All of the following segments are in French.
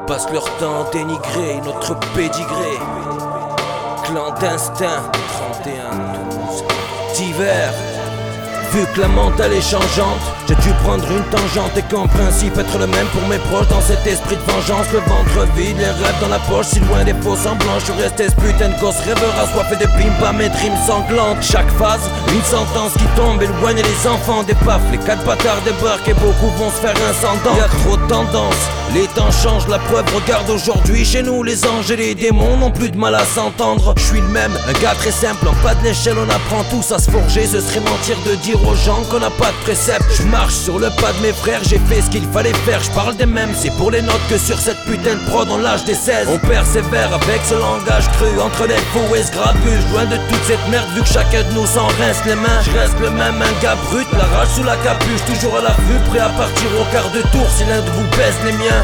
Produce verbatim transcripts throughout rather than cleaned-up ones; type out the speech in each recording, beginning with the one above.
passent leur temps à dénigrer notre pédigré. Clandestin, trente et un douze d'hiver. Vu que la mentale est changeante, j'ai dû prendre une tangente et qu'en principe être le même pour mes proches. Dans cet esprit de vengeance, le ventre vide, les rêves dans la poche, si loin des faux semblants. Je suis resté ce putain de gosse rêveur assoiffé de pimpa, mes rimes sanglantes. Chaque phase, une sentence qui tombe, éloigne les enfants des baffes. Les quatre bâtards débarquent et beaucoup vont se faire un sang d'encre. Y'a trop de tendances, les temps changent, la preuve regarde aujourd'hui. Chez nous les anges et les démons n'ont plus de mal à s'entendre. Je suis le même, un gars très simple, en bas de l'échelle on apprend tous à se forger. Ce serait mentir de dire aux gens qu'on n'a pas de précepte. Je marche sur le pas de mes frères, j'ai fait ce qu'il fallait faire. Je parle des mêmes, c'est pour les notes que sur cette putain de prod on lâche des seize. On persévère avec ce langage cru entre les faux et ce grabuge. Loin de toute cette merde vu que chacun de nous s'en rince les mains. Je reste le même, un gars brut, la rage sous la capuche. Toujours à l'affût, prêt à partir au quart de tour si l'un de vous baisse les miens.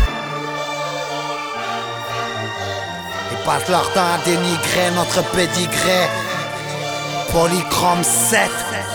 Ils passent leur temps à dénigrer notre pédigré. Polychrome sept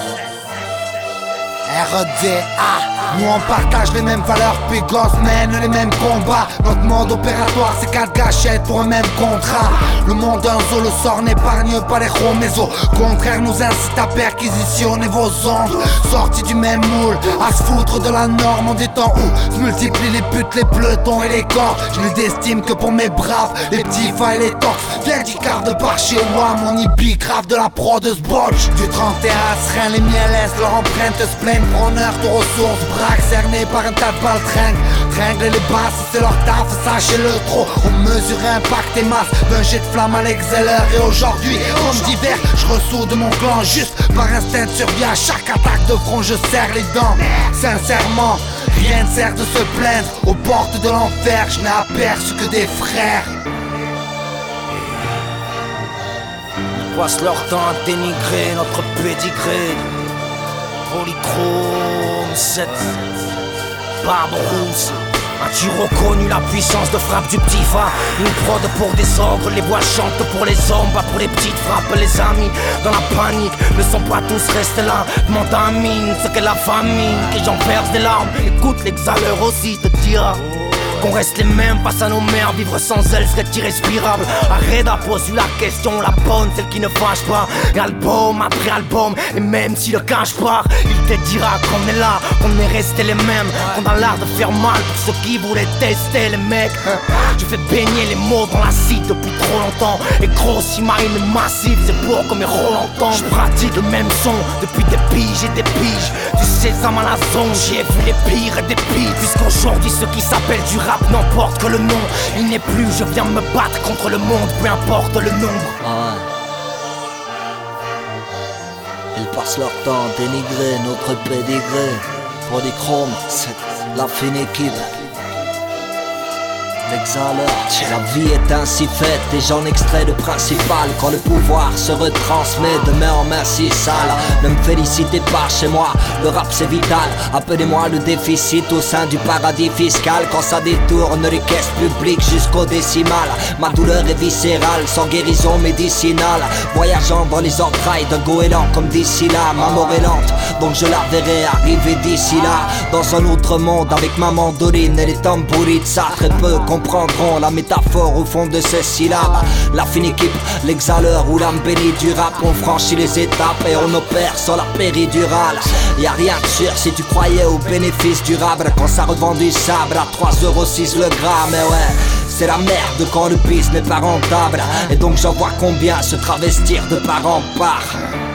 R E D A. Nous on partage les mêmes valeurs, puis gosse mène les mêmes combats. Notre mode opératoire c'est quatre gâchettes pour un même contrat. Le monde d'un zoo, le sort n'épargne pas les mais au contraire nous incite à perquisitionner vos ondes. Sortis du même moule, à se foutre de la norme en des temps où se multiplient les putes, les pelotons et les corps. Je ne d'estime que pour mes braves, les petits fa et les torses. Viens du quart de par chez moi, mon hippie grave de la pro de ce botch. Du trente et un à Serein, les miens laissent leur empreinte se plaindre. Preneur de ressources, braque cerné par un tas de balles tringle. Tringle les basses, c'est leur taf, sachez-le trop. On mesure impact et masse d'un jet de flamme à l'exceller. Et aujourd'hui, comme d'hiver, je ressoude mon clan juste par instinct de survie. À chaque attaque de front, je serre les dents. Sincèrement, rien ne sert de se plaindre. Aux portes de l'enfer, je n'ai aperçu que des frères. Ils passent leur temps à dénigrer notre pédigré. Polychrome sept Barbe rousse. As-tu reconnu la puissance de frappe du petit fa? Une prod pour des ogres, les voix chantent pour les hommes, pas pour les petites frappes. Les amis dans la panique ne sont pas tous restés là. Demande à mine ce qu'est la famine, que j'en perce des larmes. Écoute l'exhaleur aussi te dira qu'on reste les mêmes face à nos mères. Vivre sans elles serait irrespirable. Arrête à poser la question, la bonne, celle qui ne fâche pas. Et album après album, et même si le cache part, il te dira qu'on est là, qu'on est resté les mêmes, qu'on a l'art de faire mal pour ceux qui voulaient tester les mecs. Je fais baigner les mots dans l'acide depuis trop longtemps. Et gros, si ma haine est massive, c'est pour que mes rôles entendent. Je pratique le même son depuis des piges et des piges. Du sésame à la zone, j'ai vu les pires et des pires. Puisqu'aujourd'hui, ceux qui s'appellent du rap n'importe que le nom, il n'est plus, je viens me battre contre le monde, peu importe le nombre. Ah ouais. Ils passent leur temps à dénigrer notre pédigré. Polychrome, c'est la fine équipe. L'exhaleur, la vie est ainsi faite et j'en extrais le principal. Quand le pouvoir se retransmet de main en main si sale. Ne me félicitez pas chez moi, le rap c'est vital. Appelez-moi le déficit au sein du paradis fiscal. Quand ça détourne les caisses publiques jusqu'au décimal. Ma douleur est viscérale, sans guérison médicinale. Voyageant dans les entrailles d'un goéland comme d'ici là. Ma mort est lente, donc je la verrai arriver d'ici là. Dans un autre monde avec ma mandoline et les tambourines. Ça très peu comprendront la métaphore au fond de ces syllabes. La fine équipe, l'exhaleur ou l'âme bénie du rap. On franchit les étapes et on opère sans la péridurale. Y'a rien de sûr si tu croyais au bénéfice durable. Quand ça revend du sabre à trois euros six le gramme. Mais ouais, c'est la merde quand le business n'est pas rentable. Et donc j'en vois combien se travestir de part en part.